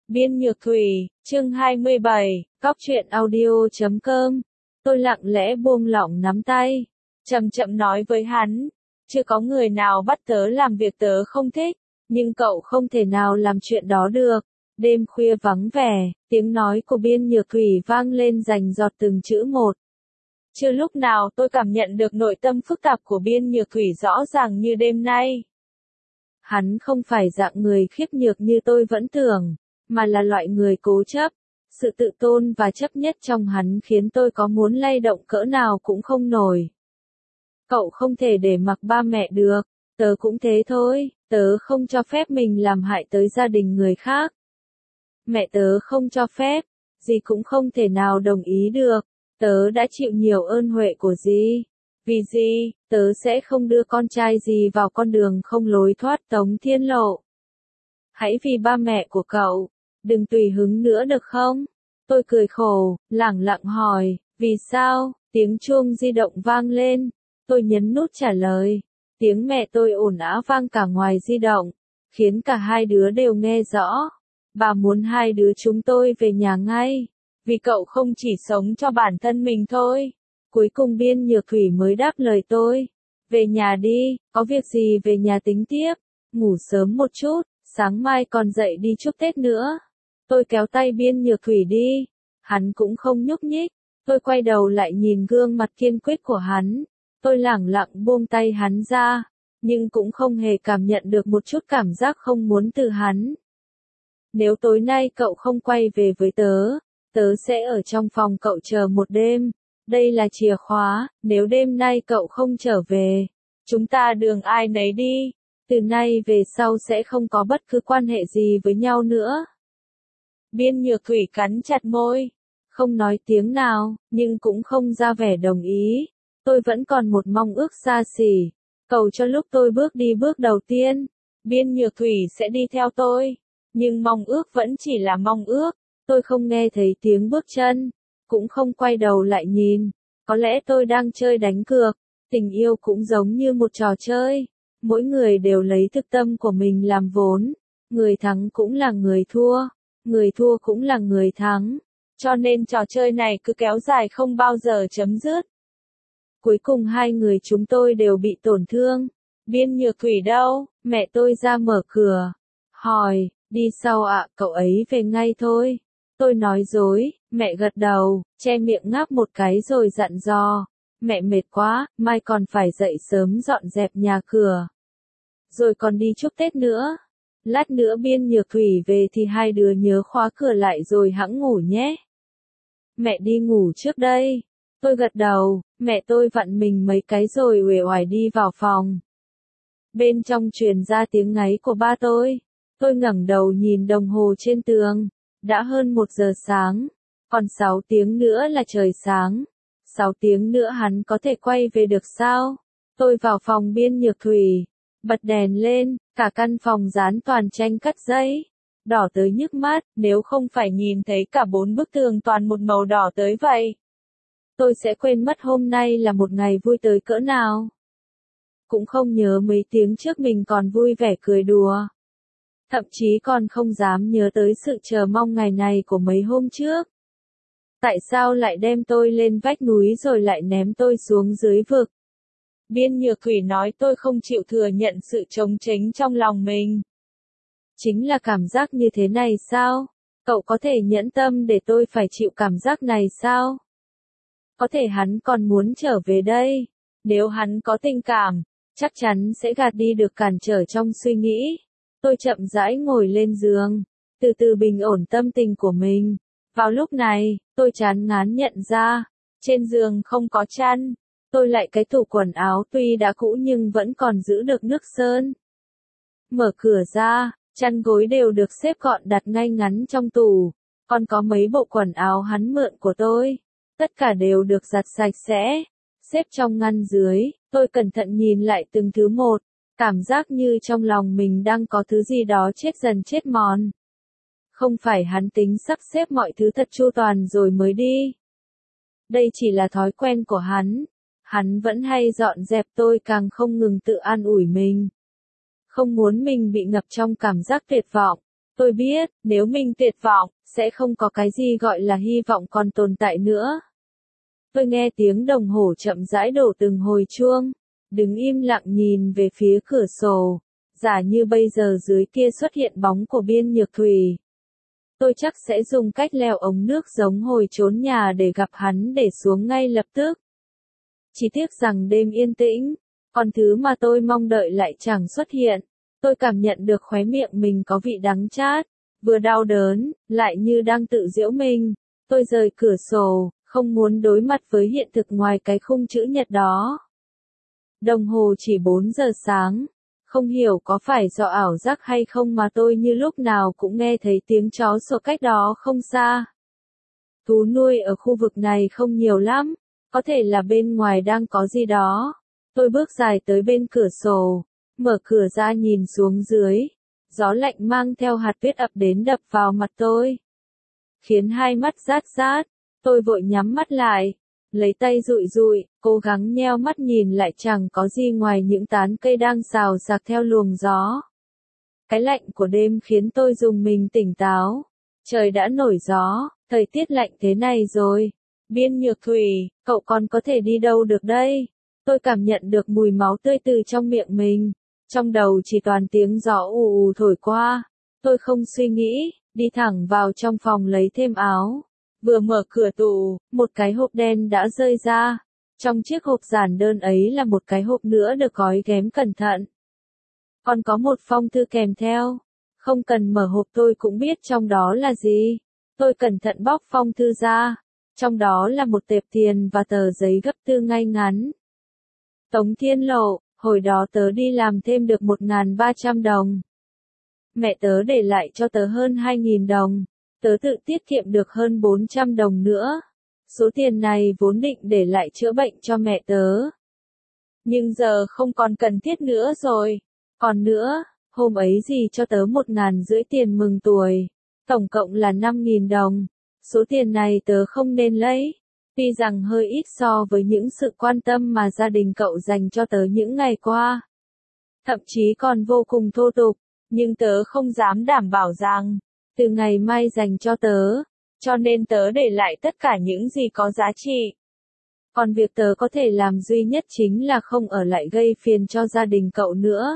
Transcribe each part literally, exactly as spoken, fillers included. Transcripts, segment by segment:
Biên Nhược Thủy, chương hai mươi bảy, cóc truyện audio chấm com. Tôi lặng lẽ buông lỏng nắm tay, chậm chậm nói với hắn, chưa có người nào bắt tớ làm việc tớ không thích, nhưng cậu không thể nào làm chuyện đó được. Đêm khuya vắng vẻ, tiếng nói của Biên Nhược Thủy vang lên rành rọt từng chữ một. Chưa lúc nào tôi cảm nhận được nội tâm phức tạp của Biên Nhược Thủy rõ ràng như đêm nay. Hắn không phải dạng người khiếp nhược như tôi vẫn tưởng, mà là loại người cố chấp. Sự tự tôn và chấp nhất trong hắn khiến tôi có muốn lay động cỡ nào cũng không nổi. Cậu không thể để mặc ba mẹ được, tớ cũng thế thôi, tớ không cho phép mình làm hại tới gia đình người khác. Mẹ tớ không cho phép, dì cũng không thể nào đồng ý được, tớ đã chịu nhiều ơn huệ của dì. Vì gì, tớ sẽ không đưa con trai dì vào con đường không lối thoát Tống Thiên Lộ. Hãy vì ba mẹ của cậu, đừng tùy hứng nữa được không? Tôi cười khổ, lẳng lặng hỏi, vì sao? Tiếng chuông di động vang lên, tôi nhấn nút trả lời. Tiếng mẹ tôi ồn ào vang cả ngoài di động, khiến cả hai đứa đều nghe rõ. Bà muốn hai đứa chúng tôi về nhà ngay, vì cậu không chỉ sống cho bản thân mình thôi. Cuối cùng Biên Nhược Thủy mới đáp lời tôi. Về nhà đi, có việc gì về nhà tính tiếp, ngủ sớm một chút, sáng mai còn dậy đi chúc Tết nữa. Tôi kéo tay Biên Nhược Thủy đi, hắn cũng không nhúc nhích. Tôi quay đầu lại nhìn gương mặt kiên quyết của hắn, tôi lẳng lặng buông tay hắn ra, nhưng cũng không hề cảm nhận được một chút cảm giác không muốn từ hắn. Nếu tối nay cậu không quay về với tớ, tớ sẽ ở trong phòng cậu chờ một đêm. Đây là chìa khóa, nếu đêm nay cậu không trở về, chúng ta đường ai nấy đi, từ nay về sau sẽ không có bất cứ quan hệ gì với nhau nữa. Biên Nhược Thủy cắn chặt môi, không nói tiếng nào, nhưng cũng không ra vẻ đồng ý. Tôi vẫn còn một mong ước xa xỉ, cầu cho lúc tôi bước đi bước đầu tiên, Biên Nhược Thủy sẽ đi theo tôi, nhưng mong ước vẫn chỉ là mong ước. Tôi không nghe thấy tiếng bước chân, cũng không quay đầu lại nhìn. Có lẽ tôi đang chơi đánh cược, tình yêu cũng giống như một trò chơi. Mỗi người đều lấy thực tâm của mình làm vốn, người thắng cũng là người thua, người thua cũng là người thắng. Cho nên trò chơi này cứ kéo dài không bao giờ chấm dứt. Cuối cùng hai người chúng tôi đều bị tổn thương. Biên Nhược Thủy đâu? Mẹ tôi ra mở cửa, hỏi, đi sau ạ, cậu ấy về ngay thôi. Tôi nói dối, mẹ gật đầu, che miệng ngáp một cái rồi dặn dò. Mẹ mệt quá, mai còn phải dậy sớm dọn dẹp nhà cửa. Rồi còn đi chúc Tết nữa. Lát nữa Biên Nhược Thủy về thì hai đứa nhớ khóa cửa lại rồi hẵng ngủ nhé. Mẹ đi ngủ trước đây. Tôi gật đầu, mẹ tôi vặn mình mấy cái rồi uể oải đi vào phòng. Bên trong truyền ra tiếng ngáy của ba tôi. Tôi ngẩng đầu nhìn đồng hồ trên tường. Đã hơn một giờ sáng, còn sáu tiếng nữa là trời sáng. Sáu tiếng nữa hắn có thể quay về được sao? Tôi vào phòng Biên Nhược Thủy, bật đèn lên, cả căn phòng dán toàn tranh cắt giấy. Đỏ tới nhức mắt, nếu không phải nhìn thấy cả bốn bức tường toàn một màu đỏ tới vậy. Tôi sẽ quên mất hôm nay là một ngày vui tới cỡ nào. Cũng không nhớ mấy tiếng trước mình còn vui vẻ cười đùa. Thậm chí còn không dám nhớ tới sự chờ mong ngày này của mấy hôm trước. Tại sao lại đem tôi lên vách núi rồi lại ném tôi xuống dưới vực? Biên Nhược Thủy nói tôi không chịu thừa nhận sự trống tránh trong lòng mình. Chính là cảm giác như thế này sao? Cậu có thể nhẫn tâm để tôi phải chịu cảm giác này sao? Có thể hắn còn muốn trở về đây. Nếu hắn có tình cảm, chắc chắn sẽ gạt đi được cản trở trong suy nghĩ. Tôi chậm rãi ngồi lên giường, từ từ bình ổn tâm tình của mình. Vào lúc này, tôi chán ngán nhận ra, trên giường không có chăn. Tôi lại cái tủ quần áo tuy đã cũ nhưng vẫn còn giữ được nước sơn. Mở cửa ra, chăn gối đều được xếp gọn đặt ngay ngắn trong tủ. Còn có mấy bộ quần áo hắn mượn của tôi. Tất cả đều được giặt sạch sẽ, xếp trong ngăn dưới. Tôi cẩn thận nhìn lại từng thứ một. Cảm giác như trong lòng mình đang có thứ gì đó chết dần chết mòn. Không phải hắn tính sắp xếp mọi thứ thật chu toàn rồi mới đi. Đây chỉ là thói quen của hắn. Hắn vẫn hay dọn dẹp, tôi càng không ngừng tự an ủi mình. Không muốn mình bị ngập trong cảm giác tuyệt vọng. Tôi biết, nếu mình tuyệt vọng, sẽ không có cái gì gọi là hy vọng còn tồn tại nữa. Tôi nghe tiếng đồng hồ chậm rãi đổ từng hồi chuông, đứng im lặng nhìn về phía cửa sổ, giả như bây giờ dưới kia xuất hiện bóng của Biên Nhược Thủy. Tôi chắc sẽ dùng cách leo ống nước giống hồi trốn nhà để gặp hắn để xuống ngay lập tức. Chỉ tiếc rằng đêm yên tĩnh, còn thứ mà tôi mong đợi lại chẳng xuất hiện. Tôi cảm nhận được khóe miệng mình có vị đắng chát, vừa đau đớn, lại như đang tự giễu mình. Tôi rời cửa sổ, không muốn đối mặt với hiện thực ngoài cái khung chữ nhật đó. Đồng hồ chỉ bốn giờ sáng. Không hiểu có phải do ảo giác hay không mà tôi như lúc nào cũng nghe thấy tiếng chó sủa cách đó không xa. Thú nuôi ở khu vực này không nhiều lắm, có thể là bên ngoài đang có gì đó. Tôi bước dài tới bên cửa sổ, mở cửa ra nhìn xuống dưới. Gió lạnh mang theo hạt tuyết ập đến đập vào mặt tôi, khiến hai mắt rát rát. Tôi vội nhắm mắt lại, lấy tay dụi dụi, cố gắng nheo mắt nhìn lại chẳng có gì ngoài những tán cây đang xào xạc theo luồng gió. Cái lạnh của đêm khiến tôi rùng mình tỉnh táo. Trời đã nổi gió, thời tiết lạnh thế này rồi. Biên Nhược Thủy, cậu còn có thể đi đâu được đây? Tôi cảm nhận được mùi máu tươi từ trong miệng mình. Trong đầu chỉ toàn tiếng gió ù ù thổi qua. Tôi không suy nghĩ, đi thẳng vào trong phòng lấy thêm áo. Vừa mở cửa tủ, một cái hộp đen đã rơi ra. Trong chiếc hộp giản đơn ấy là một cái hộp nữa được gói ghém cẩn thận. Còn có một phong thư kèm theo. Không cần mở hộp tôi cũng biết trong đó là gì. Tôi cẩn thận bóc phong thư ra. Trong đó là một tệp tiền và tờ giấy gấp tư ngay ngắn. Tống Thiên Lộ, hồi đó tớ đi làm thêm được một nghìn ba trăm đồng. Mẹ tớ để lại cho tớ hơn hai nghìn đồng. Tớ tự tiết kiệm được hơn bốn trăm đồng nữa. Số tiền này vốn định để lại chữa bệnh cho mẹ tớ. Nhưng giờ không còn cần thiết nữa rồi. Còn nữa, hôm ấy dì cho tớ một ngàn rưỡi tiền mừng tuổi. Tổng cộng là năm nghìn đồng. Số tiền này tớ không nên lấy. Tuy rằng hơi ít so với những sự quan tâm mà gia đình cậu dành cho tớ những ngày qua. Thậm chí còn vô cùng thô tục. Nhưng tớ không dám đảm bảo rằng, từ ngày mai dành cho tớ, cho nên tớ để lại tất cả những gì có giá trị. Còn việc tớ có thể làm duy nhất chính là không ở lại gây phiền cho gia đình cậu nữa.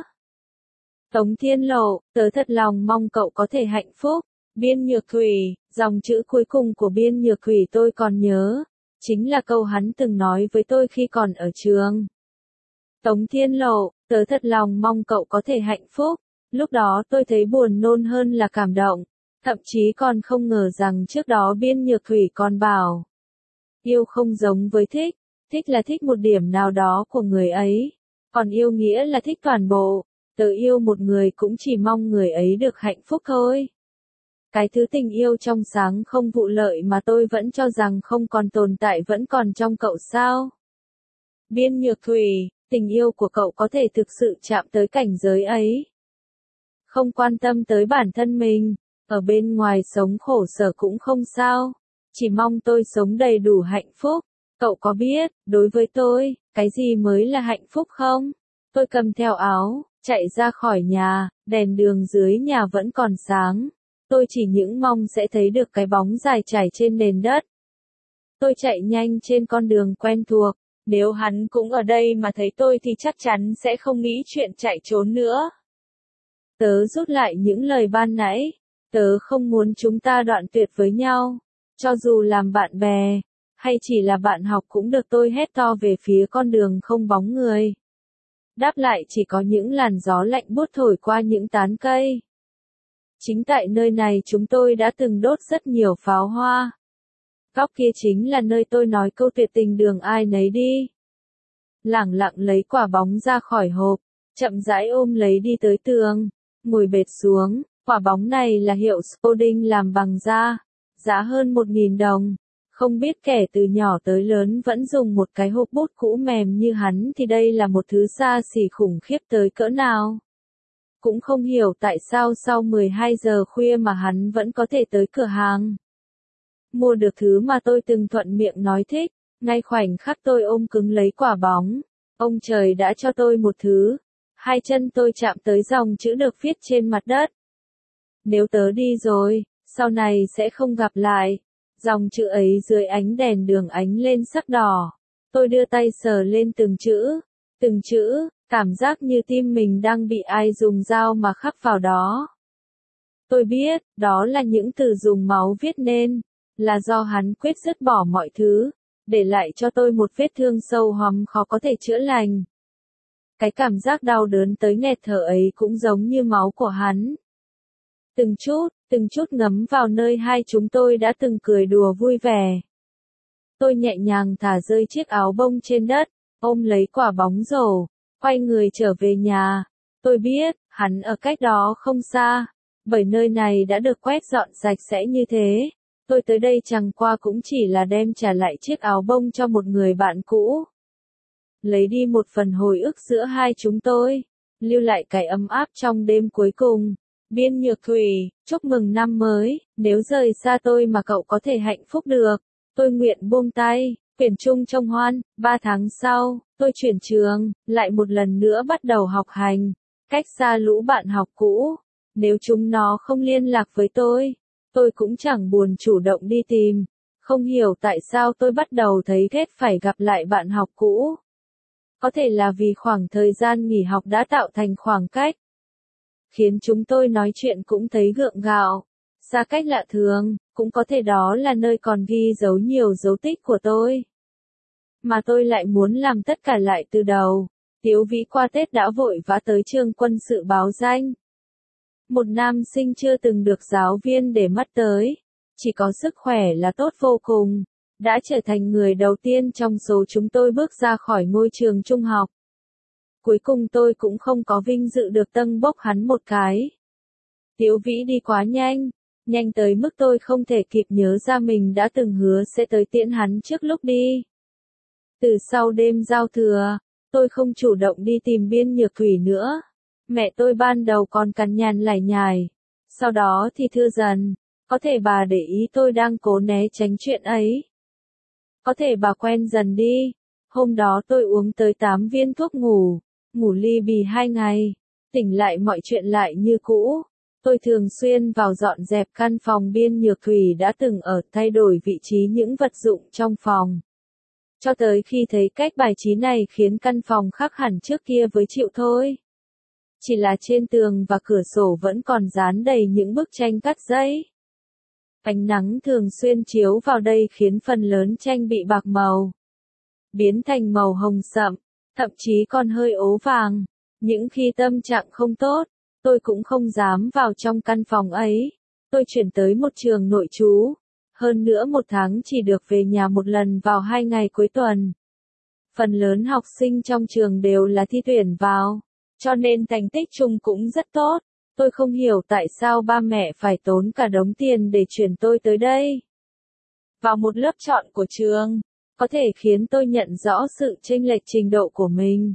Tống Thiên Lộ, tớ thật lòng mong cậu có thể hạnh phúc. Biên Nhược Thủy, dòng chữ cuối cùng của Biên Nhược Thủy tôi còn nhớ, chính là câu hắn từng nói với tôi khi còn ở trường. Tống Thiên Lộ, tớ thật lòng mong cậu có thể hạnh phúc. Lúc đó tôi thấy buồn nôn hơn là cảm động, thậm chí còn không ngờ rằng trước đó Biên Nhược Thủy còn bảo. Yêu không giống với thích, thích là thích một điểm nào đó của người ấy, còn yêu nghĩa là thích toàn bộ. Tớ yêu một người cũng chỉ mong người ấy được hạnh phúc thôi. Cái thứ tình yêu trong sáng không vụ lợi mà tôi vẫn cho rằng không còn tồn tại vẫn còn trong cậu sao? Biên Nhược Thủy, tình yêu của cậu có thể thực sự chạm tới cảnh giới ấy. Không quan tâm tới bản thân mình, ở bên ngoài sống khổ sở cũng không sao. Chỉ mong tôi sống đầy đủ hạnh phúc. Cậu có biết, đối với tôi, cái gì mới là hạnh phúc không? Tôi cầm theo áo, chạy ra khỏi nhà, đèn đường dưới nhà vẫn còn sáng. Tôi chỉ những mong sẽ thấy được cái bóng dài trải trên nền đất. Tôi chạy nhanh trên con đường quen thuộc. Nếu hắn cũng ở đây mà thấy tôi thì chắc chắn sẽ không nghĩ chuyện chạy trốn nữa. Tớ rút lại những lời ban nãy. Tớ không muốn chúng ta đoạn tuyệt với nhau. Cho dù làm bạn bè, hay chỉ là bạn học cũng được, tôi hét to về phía con đường không bóng người. Đáp lại chỉ có những làn gió lạnh buốt thổi qua những tán cây. Chính tại nơi này chúng tôi đã từng đốt rất nhiều pháo hoa. Góc kia chính là nơi tôi nói câu tuyệt tình đường ai nấy đi. Lẳng lặng lấy quả bóng ra khỏi hộp, chậm rãi ôm lấy đi tới tường, ngồi bệt xuống. Quả bóng này là hiệu Spalding làm bằng da, giá hơn một nghìn đồng. Không biết kẻ từ nhỏ tới lớn vẫn dùng một cái hộp bút cũ mềm như hắn thì đây là một thứ xa xỉ khủng khiếp tới cỡ nào. Cũng không hiểu tại sao sau mười hai giờ khuya mà hắn vẫn có thể tới cửa hàng. Mua được thứ mà tôi từng thuận miệng nói thích, ngay khoảnh khắc tôi ôm cứng lấy quả bóng. Ông trời đã cho tôi một thứ. Hai chân tôi chạm tới dòng chữ được viết trên mặt đất. Nếu tớ đi rồi, sau này sẽ không gặp lại. Dòng chữ ấy dưới ánh đèn đường ánh lên sắc đỏ. Tôi đưa tay sờ lên từng chữ, từng chữ, cảm giác như tim mình đang bị ai dùng dao mà khắc vào đó. Tôi biết, đó là những từ dùng máu viết nên, là do hắn quyết dứt bỏ mọi thứ, để lại cho tôi một vết thương sâu hoắm khó có thể chữa lành. Cái cảm giác đau đớn tới nghẹt thở ấy cũng giống như máu của hắn. Từng chút, từng chút ngấm vào nơi hai chúng tôi đã từng cười đùa vui vẻ. Tôi nhẹ nhàng thả rơi chiếc áo bông trên đất, ôm lấy quả bóng rổ, quay người trở về nhà. Tôi biết, hắn ở cách đó không xa, bởi nơi này đã được quét dọn sạch sẽ như thế. Tôi tới đây chẳng qua cũng chỉ là đem trả lại chiếc áo bông cho một người bạn cũ. Lấy đi một phần hồi ức giữa hai chúng tôi, lưu lại cái ấm áp trong đêm cuối cùng. Biên Nhược Thủy, chúc mừng năm mới, nếu rời xa tôi mà cậu có thể hạnh phúc được, tôi nguyện buông tay. Quyển chung trong hoan, ba tháng sau, tôi chuyển trường, lại một lần nữa bắt đầu học hành, cách xa lũ bạn học cũ. Nếu chúng nó không liên lạc với tôi, tôi cũng chẳng buồn chủ động đi tìm. Không hiểu tại sao tôi bắt đầu thấy ghét phải gặp lại bạn học cũ. Có thể là vì khoảng thời gian nghỉ học đã tạo thành khoảng cách, khiến chúng tôi nói chuyện cũng thấy gượng gạo, xa cách lạ thường, cũng có thể đó là nơi còn ghi dấu nhiều dấu tích của tôi. Mà tôi lại muốn làm tất cả lại từ đầu. Tiếu Vĩ qua Tết đã vội vã tới trường quân sự báo danh. Một nam sinh chưa từng được giáo viên để mắt tới, chỉ có sức khỏe là tốt vô cùng, đã trở thành người đầu tiên trong số chúng tôi bước ra khỏi ngôi trường trung học. Cuối cùng tôi cũng không có vinh dự được tâng bốc hắn một cái. Tiếu Vĩ đi quá nhanh, nhanh tới mức tôi không thể kịp nhớ ra mình đã từng hứa sẽ tới tiễn hắn trước lúc đi. Từ sau đêm giao thừa, tôi không chủ động đi tìm Biên Nhược Thủy nữa. Mẹ tôi ban đầu còn cằn nhằn lải nhải, sau đó thì thưa dần, có thể bà để ý tôi đang cố né tránh chuyện ấy. Có thể bà quen dần đi. Hôm đó tôi uống tới tám viên thuốc ngủ, ngủ ly bì hai ngày, tỉnh lại mọi chuyện lại như cũ. Tôi thường xuyên vào dọn dẹp căn phòng Biên Nhược Thủy đã từng ở, thay đổi vị trí những vật dụng trong phòng. Cho tới khi thấy cách bài trí này khiến căn phòng khác hẳn trước kia với chịu thôi. Chỉ là trên tường và cửa sổ vẫn còn dán đầy những bức tranh cắt giấy. Ánh nắng thường xuyên chiếu vào đây khiến phần lớn tranh bị bạc màu, biến thành màu hồng sậm, thậm chí còn hơi ố vàng. Những khi tâm trạng không tốt, tôi cũng không dám vào trong căn phòng ấy. Tôi chuyển tới một trường nội trú. Hơn nữa một tháng chỉ được về nhà một lần vào hai ngày cuối tuần. Phần lớn học sinh trong trường đều là thi tuyển vào, cho nên thành tích chung cũng rất tốt. Tôi không hiểu tại sao ba mẹ phải tốn cả đống tiền để chuyển tôi tới đây. Vào một lớp chọn của trường, có thể khiến tôi nhận rõ sự chênh lệch trình độ của mình.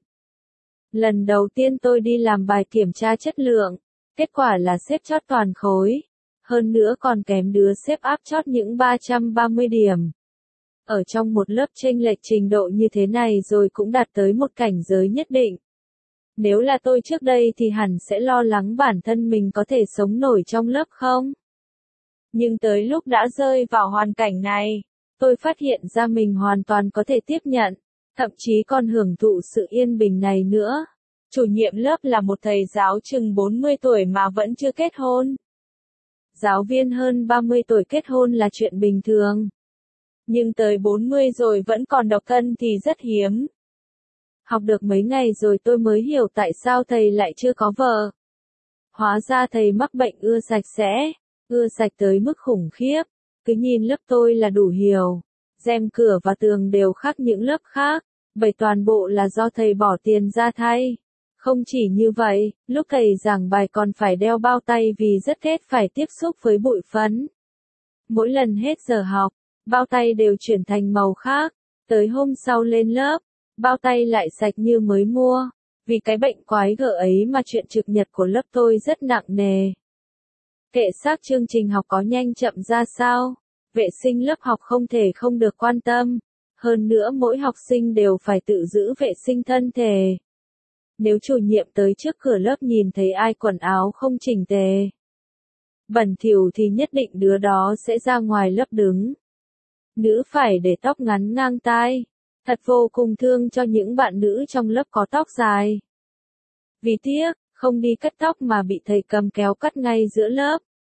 Lần đầu tiên tôi đi làm bài kiểm tra chất lượng, kết quả là xếp chót toàn khối. Hơn nữa còn kém đứa xếp áp chót những ba trăm ba mươi điểm. Ở trong một lớp chênh lệch trình độ như thế này rồi cũng đạt tới một cảnh giới nhất định. Nếu là tôi trước đây thì hẳn sẽ lo lắng bản thân mình có thể sống nổi trong lớp không? Nhưng tới lúc đã rơi vào hoàn cảnh này, tôi phát hiện ra mình hoàn toàn có thể tiếp nhận, thậm chí còn hưởng thụ sự yên bình này nữa. Chủ nhiệm lớp là một thầy giáo chừng bốn mươi tuổi mà vẫn chưa kết hôn. Giáo viên hơn ba mươi tuổi kết hôn là chuyện bình thường. Nhưng tới bốn mươi rồi vẫn còn độc thân thì rất hiếm. Học được mấy ngày rồi tôi mới hiểu tại sao thầy lại chưa có vợ. Hóa ra thầy mắc bệnh ưa sạch sẽ, ưa sạch tới mức khủng khiếp. Cứ nhìn lớp tôi là đủ hiểu. Rèm cửa và tường đều khác những lớp khác, bởi toàn bộ là do thầy bỏ tiền ra thay. Không chỉ như vậy, lúc thầy giảng bài còn phải đeo bao tay vì rất ghét phải tiếp xúc với bụi phấn. Mỗi lần hết giờ học, bao tay đều chuyển thành màu khác. Tới hôm sau lên lớp, bao tay lại sạch như mới mua. Vì cái bệnh quái gở ấy mà chuyện trực nhật của lớp tôi rất nặng nề. Kệ xác chương trình học có nhanh chậm ra sao, vệ sinh lớp học không thể không được quan tâm. Hơn nữa mỗi học sinh đều phải tự giữ vệ sinh thân thể. Nếu chủ nhiệm tới trước cửa lớp nhìn thấy ai quần áo không chỉnh tề, Bẩn thỉu thì nhất định đứa đó sẽ ra ngoài lớp đứng. Nữ phải để tóc ngắn ngang tai. Thật vô cùng thương cho những bạn nữ trong lớp có tóc dài. Vì tiếc, không đi cắt tóc mà bị thầy cầm kéo cắt ngay giữa lớp.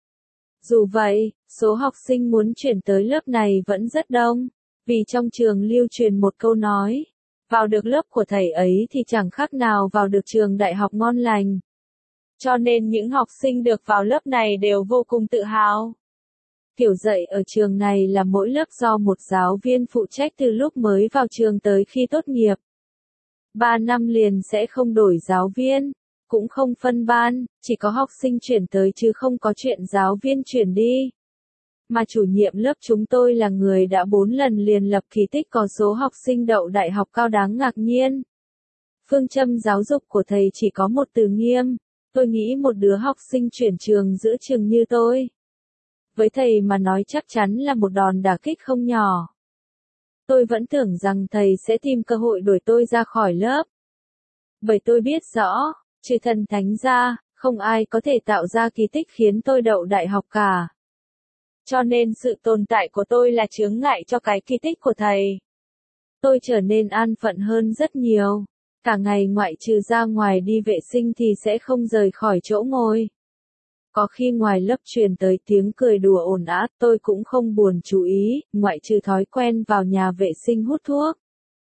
Dù vậy, số học sinh muốn chuyển tới lớp này vẫn rất đông. Vì trong trường lưu truyền một câu nói, vào được lớp của thầy ấy thì chẳng khác nào vào được trường đại học ngon lành. Cho nên những học sinh được vào lớp này đều vô cùng tự hào. Kiểu dạy ở trường này là mỗi lớp do một giáo viên phụ trách từ lúc mới vào trường tới khi tốt nghiệp. Ba năm liền sẽ không đổi giáo viên, cũng không phân ban, chỉ có học sinh chuyển tới chứ không có chuyện giáo viên chuyển đi. Mà chủ nhiệm lớp chúng tôi là người đã bốn lần liền lập kỳ tích có số học sinh đậu đại học cao đáng ngạc nhiên. Phương châm giáo dục của thầy chỉ có một từ nghiêm, tôi nghĩ một đứa học sinh chuyển trường giữa trường như tôi. Với thầy mà nói chắc chắn là một đòn đả kích không nhỏ. Tôi vẫn tưởng rằng thầy sẽ tìm cơ hội đuổi tôi ra khỏi lớp. Bởi tôi biết rõ, trừ thần thánh ra, không ai có thể tạo ra kỳ tích khiến tôi đậu đại học cả. Cho nên sự tồn tại của tôi là chướng ngại cho cái kỳ tích của thầy. Tôi trở nên an phận hơn rất nhiều. Cả ngày ngoại trừ ra ngoài đi vệ sinh thì sẽ không rời khỏi chỗ ngồi. Có khi ngoài lớp truyền tới tiếng cười đùa ồn ào, tôi cũng không buồn chú ý, ngoại trừ thói quen vào nhà vệ sinh hút thuốc.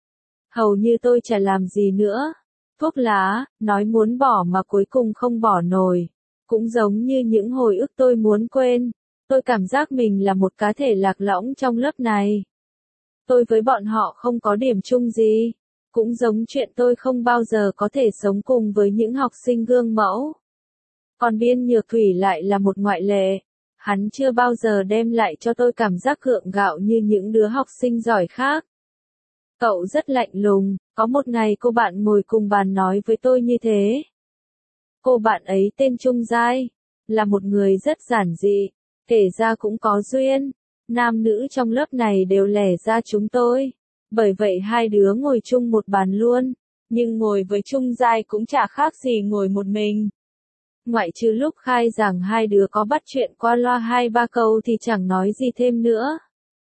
Hầu như tôi chả làm gì nữa. Thuốc lá, nói muốn bỏ mà cuối cùng không bỏ nổi. Cũng giống như những hồi ức tôi muốn quên. Tôi cảm giác mình là một cá thể lạc lõng trong lớp này. Tôi với bọn họ không có điểm chung gì. Cũng giống chuyện tôi không bao giờ có thể sống cùng với những học sinh gương mẫu. Còn Biên Nhược Thủy lại là một ngoại lệ. Hắn chưa bao giờ đem lại cho tôi cảm giác gượng gạo như những đứa học sinh giỏi khác. Cậu rất lạnh lùng, có một ngày cô bạn ngồi cùng bàn nói với tôi như thế. Cô bạn ấy tên Trung Giai, là một người rất giản dị, kể ra cũng có duyên. Nam nữ trong lớp này đều lẻ ra chúng tôi. Bởi vậy hai đứa ngồi chung một bàn luôn. Nhưng ngồi với Trung Giai cũng chả khác gì ngồi một mình. Ngoại trừ lúc khai giảng hai đứa có bắt chuyện qua loa hai ba câu thì chẳng nói gì thêm nữa.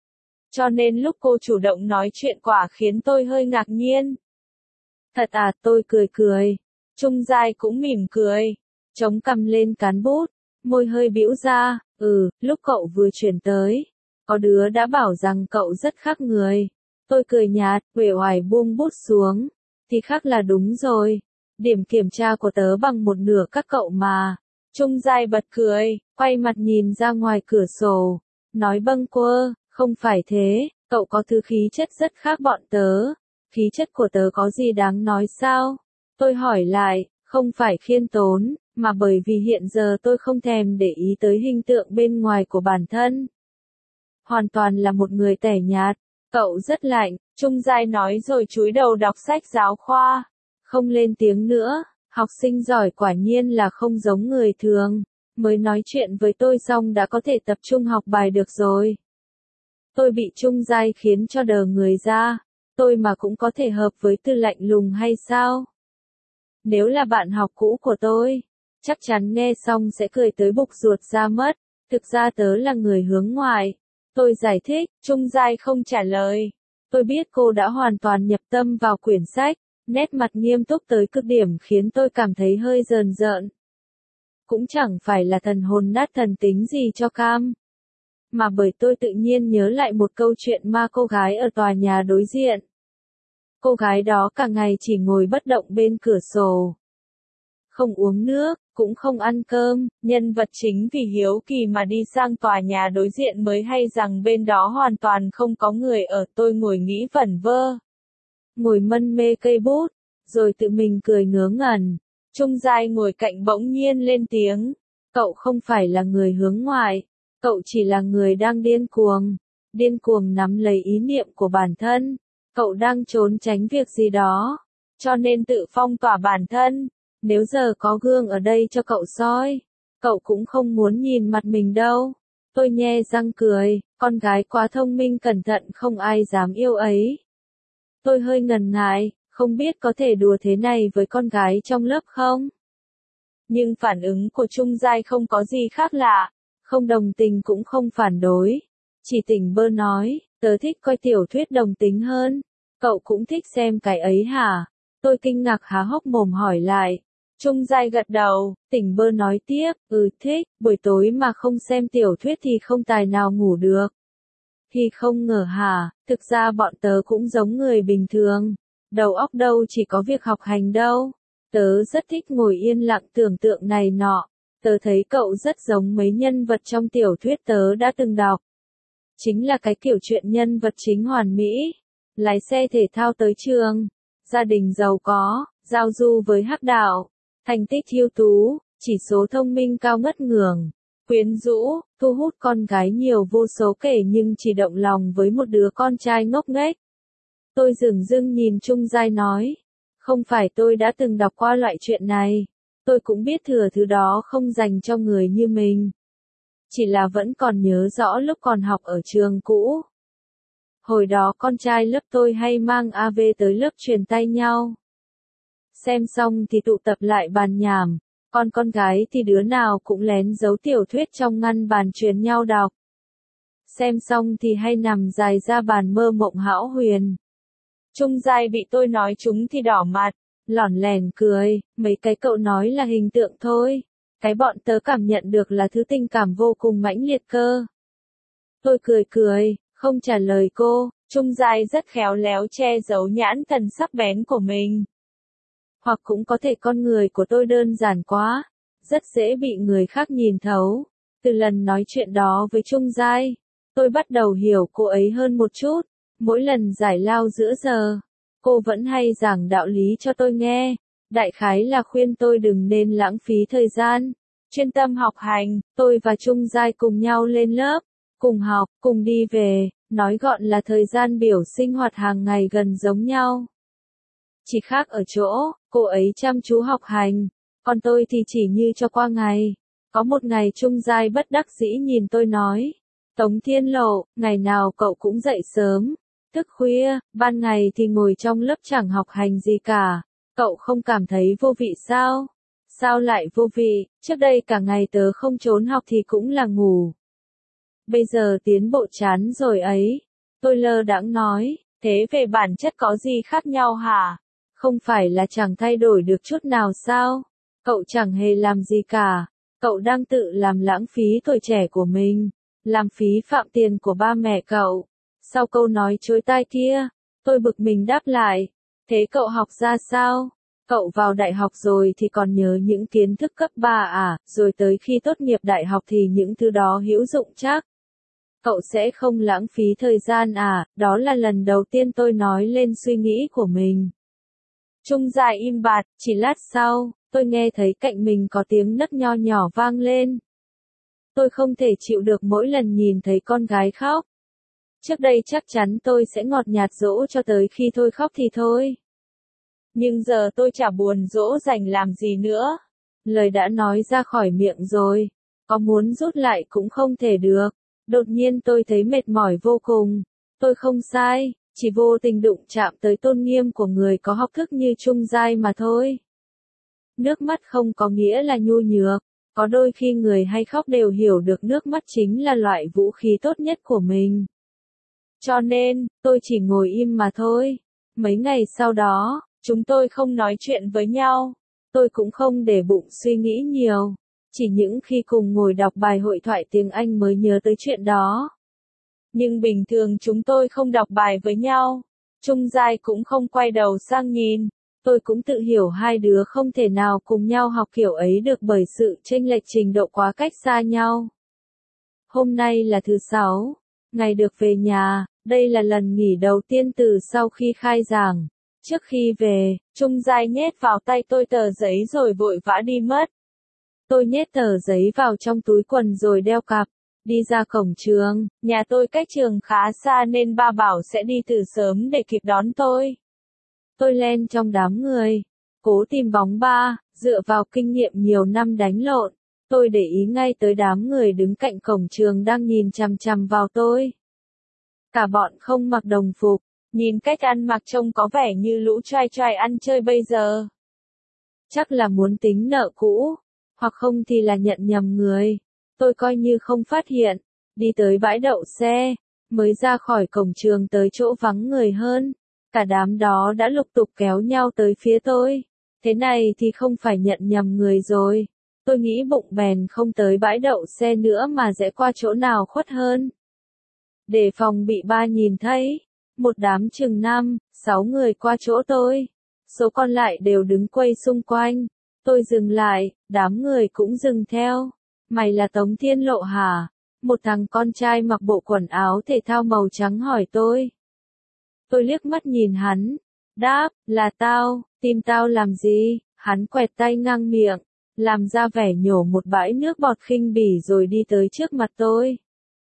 Cho nên lúc cô chủ động nói chuyện quả khiến tôi hơi ngạc nhiên. Thật à, tôi cười cười. Trung Giai cũng mỉm cười. Chống cằm lên cán bút. Môi hơi bĩu ra. Ừ, lúc cậu vừa chuyển tới. Có đứa đã bảo rằng cậu rất khác người. Tôi cười nhạt, uể oải buông bút xuống. Thì khác là đúng rồi. Điểm kiểm tra của tớ bằng một nửa các cậu mà. Trung Giai bật cười, quay mặt nhìn ra ngoài cửa sổ. Nói bâng quơ, không phải thế, cậu có thứ khí chất rất khác bọn tớ. Khí chất của tớ có gì đáng nói sao? Tôi hỏi lại, không phải khiêm tốn, mà bởi vì hiện giờ tôi không thèm để ý tới hình tượng bên ngoài của bản thân. Hoàn toàn là một người tẻ nhạt. Cậu rất lạnh, Trung Giai nói rồi cúi đầu đọc sách giáo khoa. Không lên tiếng nữa, học sinh giỏi quả nhiên là không giống người thường. Mới nói chuyện với tôi xong đã có thể tập trung học bài được rồi. Tôi bị Trung Giai khiến cho đờ người ra. Tôi mà cũng có thể hợp với từ lạnh lùng hay sao? Nếu là bạn học cũ của tôi, chắc chắn nghe xong sẽ cười tới bục ruột ra mất. Thực ra tớ là người hướng ngoại. Tôi giải thích, Trung Giai không trả lời. Tôi biết cô đã hoàn toàn nhập tâm vào quyển sách. Nét mặt nghiêm túc tới cực điểm khiến tôi cảm thấy hơi rờn rợn. Cũng chẳng phải là thần hồn nát thần tính gì cho cam. Mà bởi tôi tự nhiên nhớ lại một câu chuyện ma cô gái ở tòa nhà đối diện. Cô gái đó cả ngày chỉ ngồi bất động bên cửa sổ. Không uống nước, cũng không ăn cơm, nhân vật chính vì hiếu kỳ mà đi sang tòa nhà đối diện mới hay rằng bên đó hoàn toàn không có người ở. Tôi ngồi nghĩ vẩn vơ. Ngồi mân mê cây bút, rồi tự mình cười ngớ ngẩn. Trung Giai ngồi cạnh bỗng nhiên lên tiếng. Cậu không phải là người hướng ngoại, cậu chỉ là người đang điên cuồng. Điên cuồng nắm lấy ý niệm của bản thân. Cậu đang trốn tránh việc gì đó, cho nên tự phong tỏa bản thân. Nếu giờ có gương ở đây cho cậu soi, cậu cũng không muốn nhìn mặt mình đâu. Tôi nhe răng cười, con gái quá thông minh cẩn thận không ai dám yêu ấy. Tôi hơi ngần ngại, không biết có thể đùa thế này với con gái trong lớp không? Nhưng phản ứng của Trung Giai không có gì khác lạ. Không đồng tình cũng không phản đối. Chỉ tỉnh bơ nói, tớ thích coi tiểu thuyết đồng tính hơn. Cậu cũng thích xem cái ấy hả? Tôi kinh ngạc há hốc mồm hỏi lại. Trung Giai gật đầu, tỉnh bơ nói tiếp, ừ thích, buổi tối mà không xem tiểu thuyết thì không tài nào ngủ được. Thì không ngờ hả, thực ra bọn tớ cũng giống người bình thường. Đầu óc đâu chỉ có việc học hành đâu. Tớ rất thích ngồi yên lặng tưởng tượng này nọ. Tớ thấy cậu rất giống mấy nhân vật trong tiểu thuyết tớ đã từng đọc. Chính là cái kiểu chuyện nhân vật chính hoàn mỹ. Lái xe thể thao tới trường. Gia đình giàu có, giao du với hắc đạo. Thành tích ưu tú, chỉ số thông minh cao ngất ngường. Quyến rũ, thu hút con gái nhiều vô số kể nhưng chỉ động lòng với một đứa con trai ngốc nghếch. Tôi dửng dưng nhìn Trung Giai nói. Không phải tôi đã từng đọc qua loại chuyện này. Tôi cũng biết thừa thứ đó không dành cho người như mình. Chỉ là vẫn còn nhớ rõ lúc còn học ở trường cũ. Hồi đó con trai lớp tôi hay mang a vê tới lớp truyền tay nhau. Xem xong thì tụ tập lại bàn nhảm. Còn con gái thì đứa nào cũng lén giấu tiểu thuyết trong ngăn bàn truyền nhau đọc. Xem xong thì hay nằm dài ra bàn mơ mộng hão huyền. Trung Giai bị tôi nói chúng thì đỏ mặt, lỏn lẻn cười, mấy cái cậu nói là hình tượng thôi. Cái bọn tớ cảm nhận được là thứ tình cảm vô cùng mãnh liệt cơ. Tôi cười cười, không trả lời cô, Trung Giai rất khéo léo che giấu nhãn thần sắc bén của mình. Hoặc cũng có thể con người của tôi đơn giản quá, rất dễ bị người khác nhìn thấu. Từ lần nói chuyện đó với Trung Giai, tôi bắt đầu hiểu cô ấy hơn một chút. Mỗi lần giải lao giữa giờ, cô vẫn hay giảng đạo lý cho tôi nghe. Đại khái là khuyên tôi đừng nên lãng phí thời gian, chuyên tâm học hành. Tôi và Trung Giai cùng nhau lên lớp, cùng học, cùng đi về, nói gọn là thời gian biểu sinh hoạt hàng ngày gần giống nhau. Chỉ khác ở chỗ, cô ấy chăm chú học hành, còn tôi thì chỉ như cho qua ngày. Có một ngày Trung Giai bất đắc dĩ nhìn tôi nói, Tống Thiên Lộ, ngày nào cậu cũng dậy sớm, thức khuya, ban ngày thì ngồi trong lớp chẳng học hành gì cả. Cậu không cảm thấy vô vị sao? Sao lại vô vị, trước đây cả ngày tớ không trốn học thì cũng là ngủ. Bây giờ tiến bộ chán rồi ấy. Tôi lơ đãng nói, thế về bản chất có gì khác nhau hả? Không phải là chẳng thay đổi được chút nào sao? Cậu chẳng hề làm gì cả. Cậu đang tự làm lãng phí tuổi trẻ của mình. Làm phí phạm tiền của ba mẹ cậu. Sau câu nói chối tai kia, tôi bực mình đáp lại. Thế cậu học ra sao? Cậu vào đại học rồi thì còn nhớ những kiến thức cấp ba à, rồi tới khi tốt nghiệp đại học thì những thứ đó hữu dụng chắc. Cậu sẽ không lãng phí thời gian à, đó là lần đầu tiên tôi nói lên suy nghĩ của mình. Trung Giai im bặt, chỉ lát sau, tôi nghe thấy cạnh mình có tiếng nấc nho nhỏ vang lên. Tôi không thể chịu được mỗi lần nhìn thấy con gái khóc. Trước đây chắc chắn tôi sẽ ngọt nhạt dỗ cho tới khi thôi khóc thì thôi. Nhưng giờ tôi chả buồn dỗ dành làm gì nữa. Lời đã nói ra khỏi miệng rồi. Có muốn rút lại cũng không thể được. Đột nhiên tôi thấy mệt mỏi vô cùng. Tôi không sai, chỉ vô tình đụng chạm tới tôn nghiêm của người có học thức như Trung Giai mà thôi. Nước mắt không có nghĩa là nhu nhược. Có đôi khi người hay khóc đều hiểu được nước mắt chính là loại vũ khí tốt nhất của mình. Cho nên, tôi chỉ ngồi im mà thôi. Mấy ngày sau đó, chúng tôi không nói chuyện với nhau. Tôi cũng không để bụng suy nghĩ nhiều. Chỉ những khi cùng ngồi đọc bài hội thoại tiếng Anh mới nhớ tới chuyện đó. Nhưng bình thường chúng tôi không đọc bài với nhau. Trung Giai cũng không quay đầu sang nhìn. Tôi cũng tự hiểu hai đứa không thể nào cùng nhau học kiểu ấy được bởi sự chênh lệch trình độ quá cách xa nhau. Hôm nay là thứ sáu, ngày được về nhà, đây là lần nghỉ đầu tiên từ sau khi khai giảng. Trước khi về, Trung Giai nhét vào tay tôi tờ giấy rồi vội vã đi mất. Tôi nhét tờ giấy vào trong túi quần rồi đeo cặp, đi ra cổng trường. Nhà tôi cách trường khá xa nên ba bảo sẽ đi từ sớm để kịp đón tôi. Tôi len trong đám người, cố tìm bóng ba, dựa vào kinh nghiệm nhiều năm đánh lộn. Tôi để ý ngay tới đám người đứng cạnh cổng trường đang nhìn chằm chằm vào tôi. Cả bọn không mặc đồng phục, nhìn cách ăn mặc trông có vẻ như lũ trai trai ăn chơi bây giờ. Chắc là muốn tính nợ cũ, hoặc không thì là nhận nhầm người. Tôi coi như không phát hiện, đi tới bãi đậu xe, mới ra khỏi cổng trường tới chỗ vắng người hơn. Cả đám đó đã lục tục kéo nhau tới phía tôi. Thế này thì không phải nhận nhầm người rồi. Tôi nghĩ bụng bèn không tới bãi đậu xe nữa mà rẽ qua chỗ nào khuất hơn. Để phòng bị ba nhìn thấy, một đám chừng năm, sáu người qua chỗ tôi. Số còn lại đều đứng quay xung quanh. Tôi dừng lại, đám người cũng dừng theo. Mày là Tống Thiên Lộ hả? Một thằng con trai mặc bộ quần áo thể thao màu trắng hỏi tôi. Tôi liếc mắt nhìn hắn. Đáp, là tao, tìm tao làm gì? Hắn quẹt tay ngang miệng, làm ra vẻ nhổ một bãi nước bọt khinh bỉ rồi đi tới trước mặt tôi.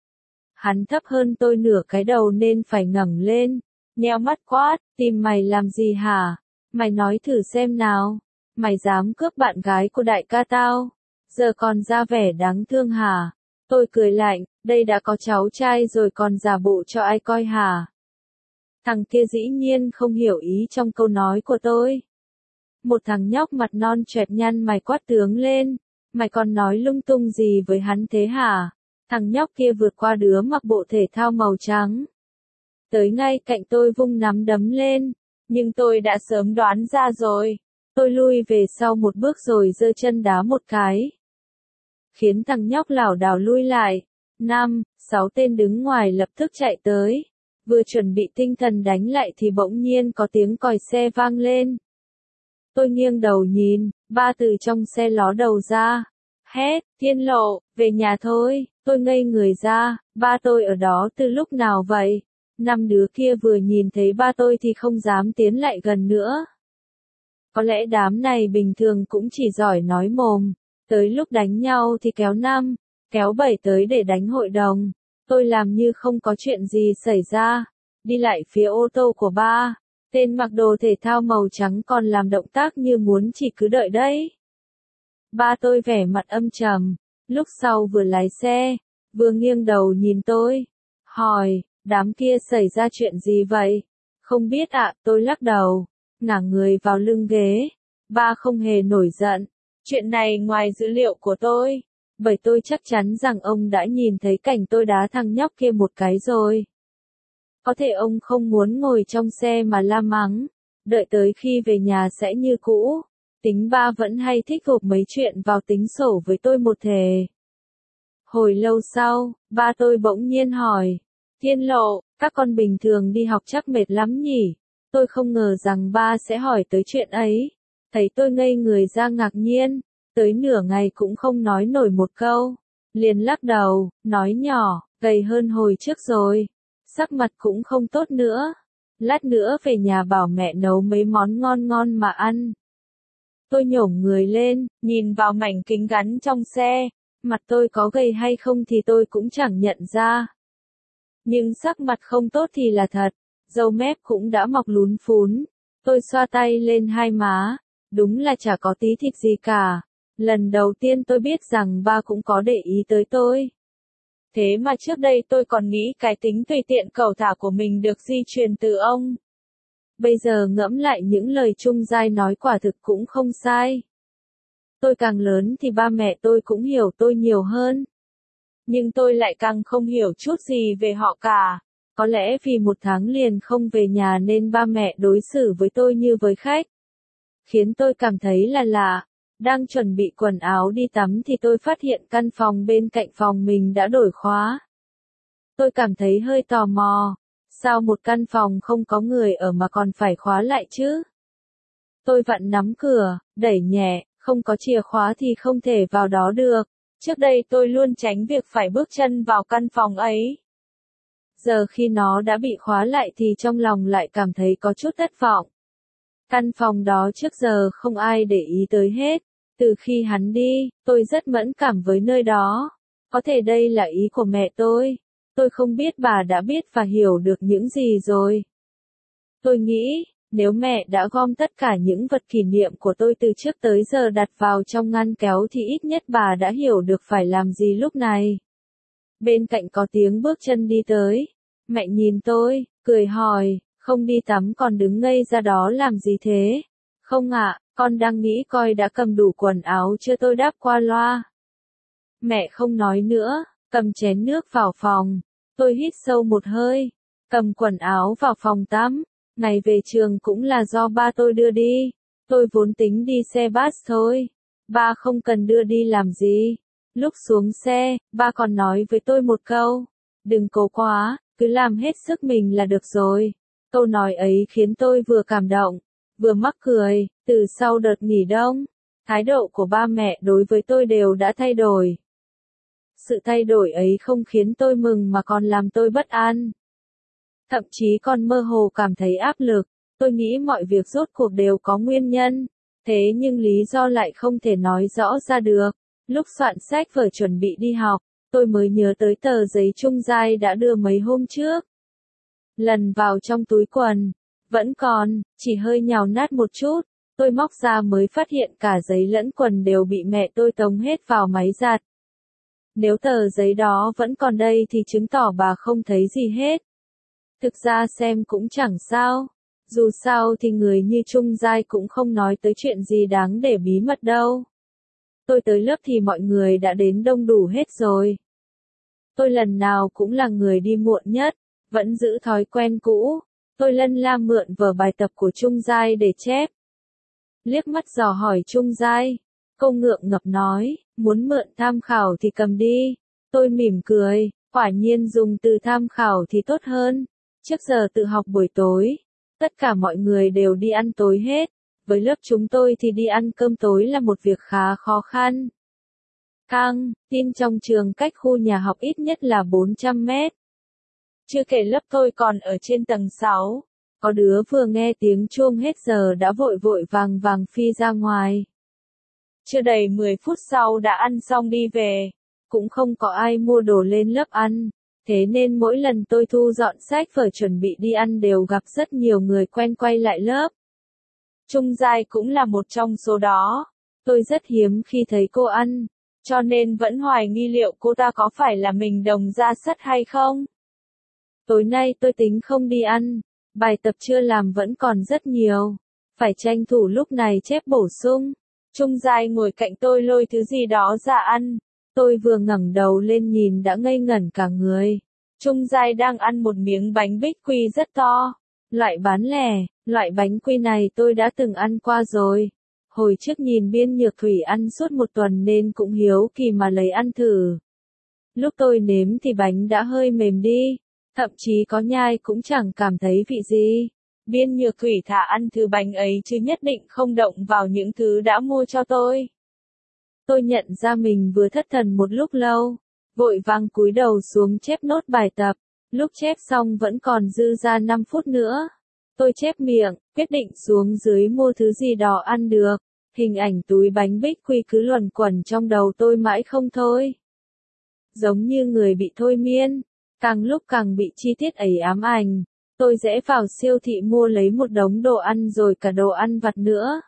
Hắn thấp hơn tôi nửa cái đầu nên phải ngẩng lên, nheo mắt quát, tìm mày làm gì hả? Mày nói thử xem nào, mày dám cướp bạn gái của đại ca tao, giờ còn ra vẻ đáng thương hả? Tôi cười lạnh, đây đã có cháu trai rồi còn giả bộ cho ai coi hả? Thằng kia dĩ nhiên không hiểu ý trong câu nói của tôi. Một thằng nhóc mặt non choẹt nhăn mày quát tướng lên, mày còn nói lung tung gì với hắn thế hả? Thằng nhóc kia vượt qua đứa mặc bộ thể thao màu trắng, tới ngay cạnh tôi vung nắm đấm lên, nhưng tôi đã sớm đoán ra rồi. Tôi lui về sau một bước rồi giơ chân đá một cái, khiến thằng nhóc lảo đảo lui lại. Năm, sáu tên đứng ngoài lập tức chạy tới, vừa chuẩn bị tinh thần đánh lại thì bỗng nhiên có tiếng còi xe vang lên. Tôi nghiêng đầu nhìn, ba từ trong xe ló đầu ra, hét, Thiên Lộ, về nhà thôi. Tôi ngây người ra, ba tôi ở đó từ lúc nào vậy? Năm đứa kia vừa nhìn thấy ba tôi thì không dám tiến lại gần nữa. Có lẽ đám này bình thường cũng chỉ giỏi nói mồm, tới lúc đánh nhau thì kéo năm, kéo bảy tới để đánh hội đồng. Tôi làm như không có chuyện gì xảy ra, đi lại phía ô tô của ba. Tên mặc đồ thể thao màu trắng còn làm động tác như muốn chỉ cứ đợi đấy. Ba tôi vẻ mặt âm trầm, lúc sau vừa lái xe, vừa nghiêng đầu nhìn tôi, hỏi, đám kia xảy ra chuyện gì vậy? Không biết ạ, tôi lắc đầu, ngả người vào lưng ghế. Ba không hề nổi giận, chuyện này ngoài dữ liệu của tôi, bởi tôi chắc chắn rằng ông đã nhìn thấy cảnh tôi đá thằng nhóc kia một cái rồi. Có thể ông không muốn ngồi trong xe mà la mắng, đợi tới khi về nhà sẽ như cũ. Tính ba vẫn hay thích gộp mấy chuyện vào tính sổ với tôi một thể. Hồi lâu sau, ba tôi bỗng nhiên hỏi, Thiên Lộ, các con bình thường đi học chắc mệt lắm nhỉ? Tôi không ngờ rằng ba sẽ hỏi tới chuyện ấy. Thấy tôi ngây người ra ngạc nhiên, tới nửa ngày cũng không nói nổi một câu. Liền lắc đầu, nói nhỏ, gầy hơn hồi trước rồi. Sắc mặt cũng không tốt nữa. Lát nữa về nhà bảo mẹ nấu mấy món ngon ngon mà ăn. Tôi nhổm người lên, nhìn vào mảnh kính gắn trong xe. Mặt tôi có gầy hay không thì tôi cũng chẳng nhận ra. Nhưng sắc mặt không tốt thì là thật, râu mép cũng đã mọc lún phún. Tôi xoa tay lên hai má, đúng là chả có tí thịt gì cả. Lần đầu tiên tôi biết rằng ba cũng có để ý tới tôi. Thế mà trước đây tôi còn nghĩ cái tính tùy tiện cẩu thả của mình được di truyền từ ông. Bây giờ ngẫm lại những lời Trung Giai nói quả thực cũng không sai. Tôi càng lớn thì ba mẹ tôi cũng hiểu tôi nhiều hơn. Nhưng tôi lại càng không hiểu chút gì về họ cả. Có lẽ vì một tháng liền không về nhà nên ba mẹ đối xử với tôi như với khách. Khiến tôi cảm thấy là lạ. Đang chuẩn bị quần áo đi tắm thì tôi phát hiện căn phòng bên cạnh phòng mình đã đổi khóa. Tôi cảm thấy hơi tò mò. Sao một căn phòng không có người ở mà còn phải khóa lại chứ? Tôi vặn nắm cửa, đẩy nhẹ, không có chìa khóa thì không thể vào đó được. Trước đây tôi luôn tránh việc phải bước chân vào căn phòng ấy. Giờ khi nó đã bị khóa lại thì trong lòng lại cảm thấy có chút thất vọng. Căn phòng đó trước giờ không ai để ý tới hết. Từ khi hắn đi, tôi rất mẫn cảm với nơi đó. Có thể đây là ý của mẹ tôi. Tôi không biết bà đã biết và hiểu được những gì rồi. Tôi nghĩ, nếu mẹ đã gom tất cả những vật kỷ niệm của tôi từ trước tới giờ đặt vào trong ngăn kéo thì ít nhất bà đã hiểu được phải làm gì lúc này. Bên cạnh có tiếng bước chân đi tới. Mẹ nhìn tôi, cười hỏi, không đi tắm còn đứng ngây ra đó làm gì thế? Không ạ, con đang nghĩ coi đã cầm đủ quần áo chưa, tôi đáp qua loa. Mẹ không nói nữa, cầm chén nước vào phòng. Tôi hít sâu một hơi, cầm quần áo vào phòng tắm. Ngày về trường cũng là do ba tôi đưa đi. Tôi vốn tính đi xe bus thôi. Ba không cần đưa đi làm gì. Lúc xuống xe, ba còn nói với tôi một câu. Đừng cố quá, cứ làm hết sức mình là được rồi. Câu nói ấy khiến tôi vừa cảm động, vừa mắc cười. Từ sau đợt nghỉ đông, thái độ của ba mẹ đối với tôi đều đã thay đổi. Sự thay đổi ấy không khiến tôi mừng mà còn làm tôi bất an. Thậm chí còn mơ hồ cảm thấy áp lực. Tôi nghĩ mọi việc rốt cuộc đều có nguyên nhân. Thế nhưng lý do lại không thể nói rõ ra được. Lúc soạn sách vở chuẩn bị đi học, tôi mới nhớ tới tờ giấy Trung Giai đã đưa mấy hôm trước. Lần vào trong túi quần, vẫn còn, chỉ hơi nhào nát một chút. Tôi móc ra mới phát hiện cả giấy lẫn quần đều bị mẹ tôi tống hết vào máy giặt. Nếu tờ giấy đó vẫn còn đây thì chứng tỏ bà không thấy gì hết. Thực ra xem cũng chẳng sao. Dù sao thì người như Trung Giai cũng không nói tới chuyện gì đáng để bí mật đâu. Tôi tới lớp thì mọi người đã đến đông đủ hết rồi. Tôi lần nào cũng là người đi muộn nhất, vẫn giữ thói quen cũ. Tôi lân la mượn vở bài tập của Trung Giai để chép. Liếc mắt dò hỏi Trung Giai. Cô ngượng ngập nói, muốn mượn tham khảo thì cầm đi. Tôi mỉm cười, quả nhiên dùng từ tham khảo thì tốt hơn. Trước giờ tự học buổi tối, tất cả mọi người đều đi ăn tối hết. Với lớp chúng tôi thì đi ăn cơm tối là một việc khá khó khăn. Căng, tin trong trường cách khu nhà học ít nhất là bốn trăm mét. Chưa kể lớp tôi còn ở trên tầng sáu. Có đứa vừa nghe tiếng chuông hết giờ đã vội vội vàng vàng phi ra ngoài. Chưa đầy mười phút sau đã ăn xong đi về. Cũng không có ai mua đồ lên lớp ăn. Thế nên mỗi lần tôi thu dọn sách vở chuẩn bị đi ăn đều gặp rất nhiều người quen quay lại lớp. Trung Giai cũng là một trong số đó. Tôi rất hiếm khi thấy cô ăn, cho nên vẫn hoài nghi liệu cô ta có phải là mình đồng ra sắt hay không. Tối nay tôi tính không đi ăn, bài tập chưa làm vẫn còn rất nhiều, phải tranh thủ lúc này chép bổ sung. Trung Giai ngồi cạnh tôi lôi thứ gì đó ra ăn. Tôi vừa ngẩng đầu lên nhìn đã ngây ngẩn cả người. Trung Giai đang ăn một miếng bánh bích quy rất to. Loại bán lẻ, loại bánh quy này tôi đã từng ăn qua rồi. Hồi trước nhìn Biên Nhược Thủy ăn suốt một tuần nên cũng hiếu kỳ mà lấy ăn thử. Lúc tôi nếm thì bánh đã hơi mềm đi, thậm chí có nhai cũng chẳng cảm thấy vị gì. Biên Nhược Thủy thả ăn thứ bánh ấy chứ nhất định không động vào những thứ đã mua cho tôi. Tôi nhận ra mình vừa thất thần một lúc lâu, vội vàng cúi đầu xuống chép nốt bài tập. Lúc chép xong vẫn còn dư ra năm phút nữa. Tôi chép miệng, quyết định xuống dưới mua thứ gì đó ăn được. Hình ảnh túi bánh bích quy cứ luẩn quẩn trong đầu tôi mãi không thôi. Giống như người bị thôi miên, càng lúc càng bị chi tiết ấy ám ảnh. Tôi rẽ vào siêu thị mua lấy một đống đồ ăn rồi cả đồ ăn vặt nữa.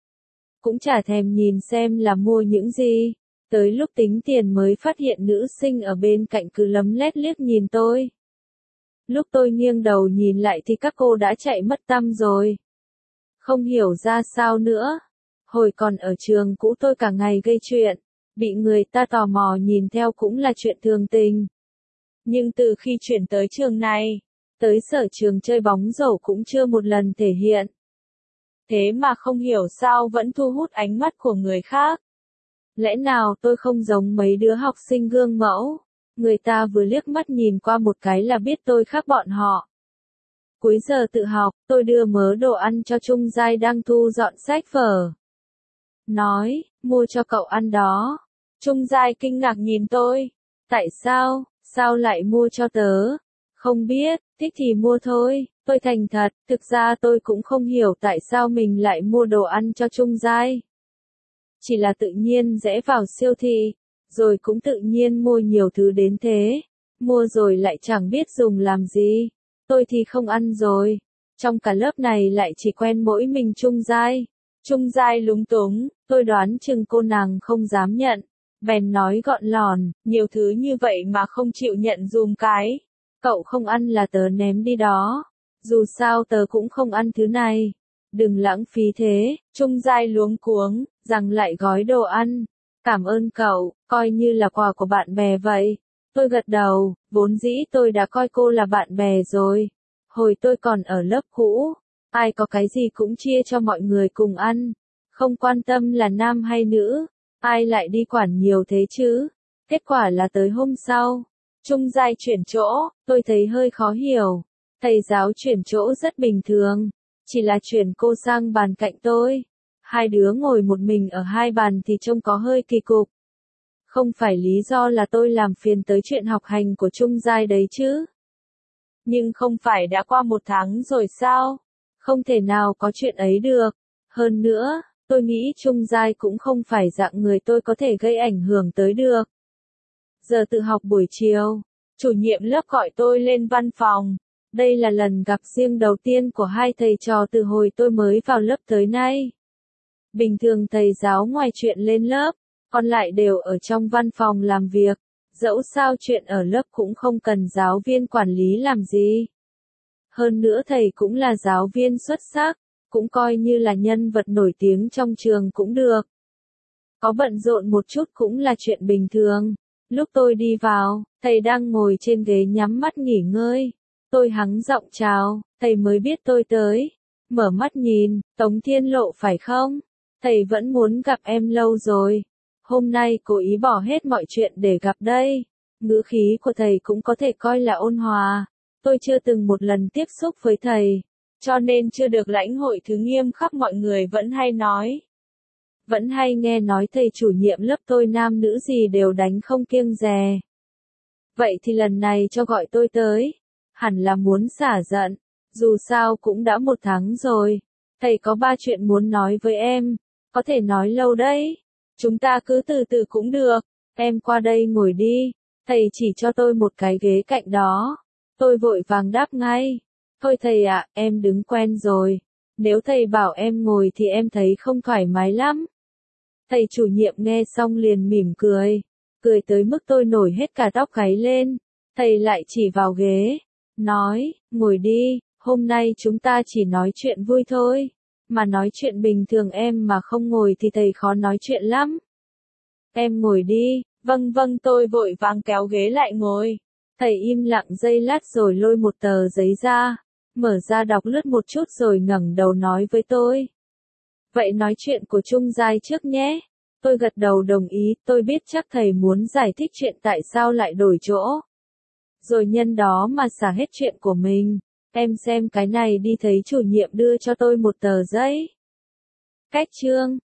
Cũng chả thèm nhìn xem là mua những gì. Tới lúc tính tiền mới phát hiện nữ sinh ở bên cạnh cứ lấm lét liếc nhìn tôi. Lúc tôi nghiêng đầu nhìn lại thì các cô đã chạy mất tăm rồi. Không hiểu ra sao nữa. Hồi còn ở trường cũ tôi cả ngày gây chuyện. Bị người ta tò mò nhìn theo cũng là chuyện thường tình. Nhưng từ khi chuyển tới trường này, tới sở trường chơi bóng rổ cũng chưa một lần thể hiện. Thế mà không hiểu sao vẫn thu hút ánh mắt của người khác. Lẽ nào tôi không giống mấy đứa học sinh gương mẫu? Người ta vừa liếc mắt nhìn qua một cái là biết tôi khác bọn họ. Cuối giờ tự học, tôi đưa mớ đồ ăn cho Trung Giai đang thu dọn sách vở. Nói, mua cho cậu ăn đó. Trung Giai kinh ngạc nhìn tôi. Tại sao, sao lại mua cho tớ? Không biết, thích thì mua thôi. Tôi thành thật, thực ra tôi cũng không hiểu tại sao mình lại mua đồ ăn cho Trung Giai. Chỉ là tự nhiên rẽ vào siêu thị, rồi cũng tự nhiên mua nhiều thứ đến thế. Mua rồi lại chẳng biết dùng làm gì. Tôi thì không ăn rồi. Trong cả lớp này lại chỉ quen mỗi mình Trung Giai. Trung Giai lúng túng, tôi đoán chừng cô nàng không dám nhận. Bèn nói gọn lòn, nhiều thứ như vậy mà không chịu nhận dùm cái. Cậu không ăn là tớ ném đi đó. Dù sao tớ cũng không ăn thứ này. Đừng lãng phí thế. Trung Giai luống cuống, rằng lại gói đồ ăn. Cảm ơn cậu, coi như là quà của bạn bè vậy. Tôi gật đầu, vốn dĩ tôi đã coi cô là bạn bè rồi. Hồi tôi còn ở lớp cũ, ai có cái gì cũng chia cho mọi người cùng ăn. Không quan tâm là nam hay nữ, ai lại đi quản nhiều thế chứ. Kết quả là tới hôm sau, Trung Giai chuyển chỗ, tôi thấy hơi khó hiểu. Thầy giáo chuyển chỗ rất bình thường, chỉ là chuyển cô sang bàn cạnh tôi. Hai đứa ngồi một mình ở hai bàn thì trông có hơi kỳ cục. Không phải lý do là tôi làm phiền tới chuyện học hành của Trung Giai đấy chứ. Nhưng không phải đã qua một tháng rồi sao? Không thể nào có chuyện ấy được. Hơn nữa, tôi nghĩ Trung Giai cũng không phải dạng người tôi có thể gây ảnh hưởng tới được. Giờ tự học buổi chiều, chủ nhiệm lớp gọi tôi lên văn phòng. Đây là lần gặp riêng đầu tiên của hai thầy trò từ hồi tôi mới vào lớp tới nay. Bình thường thầy giáo ngoài chuyện lên lớp, còn lại đều ở trong văn phòng làm việc. Dẫu sao chuyện ở lớp cũng không cần giáo viên quản lý làm gì. Hơn nữa thầy cũng là giáo viên xuất sắc, cũng coi như là nhân vật nổi tiếng trong trường cũng được. Có bận rộn một chút cũng là chuyện bình thường. Lúc tôi đi vào, thầy đang ngồi trên ghế nhắm mắt nghỉ ngơi. Tôi hắng giọng chào, thầy mới biết tôi tới. Mở mắt nhìn, Tống Thiên Lộ phải không? Thầy vẫn muốn gặp em lâu rồi. Hôm nay cố ý bỏ hết mọi chuyện để gặp đây. Ngữ khí của thầy cũng có thể coi là ôn hòa. Tôi chưa từng một lần tiếp xúc với thầy, cho nên chưa được lãnh hội thứ nghiêm khắc mọi người vẫn hay nói. Vẫn hay nghe nói thầy chủ nhiệm lớp tôi nam nữ gì đều đánh không kiêng dè. Vậy thì lần này cho gọi tôi tới, hẳn là muốn xả giận, dù sao cũng đã một tháng rồi. Thầy có ba chuyện muốn nói với em, có thể nói lâu đấy. Chúng ta cứ từ từ cũng được, em qua đây ngồi đi. Thầy chỉ cho tôi một cái ghế cạnh đó. Tôi vội vàng đáp ngay. Thôi thầy ạ, em đứng quen rồi. Nếu thầy bảo em ngồi thì em thấy không thoải mái lắm. Thầy chủ nhiệm nghe xong liền mỉm cười. Cười tới mức tôi nổi hết cả tóc gáy lên. Thầy lại chỉ vào ghế. Nói, ngồi đi, hôm nay chúng ta chỉ nói chuyện vui thôi. Mà nói chuyện bình thường em mà không ngồi thì thầy khó nói chuyện lắm. Em ngồi đi, vâng vâng tôi vội vàng kéo ghế lại ngồi. Thầy im lặng giây lát rồi lôi một tờ giấy ra, mở ra đọc lướt một chút rồi ngẩng đầu nói với tôi. Vậy nói chuyện của Trung Giai trước nhé. Tôi gật đầu đồng ý, tôi biết chắc thầy muốn giải thích chuyện tại sao lại đổi chỗ. Rồi nhân đó mà xả hết chuyện của mình. Em xem cái này đi, thấy chủ nhiệm đưa cho tôi một tờ giấy. Cách chương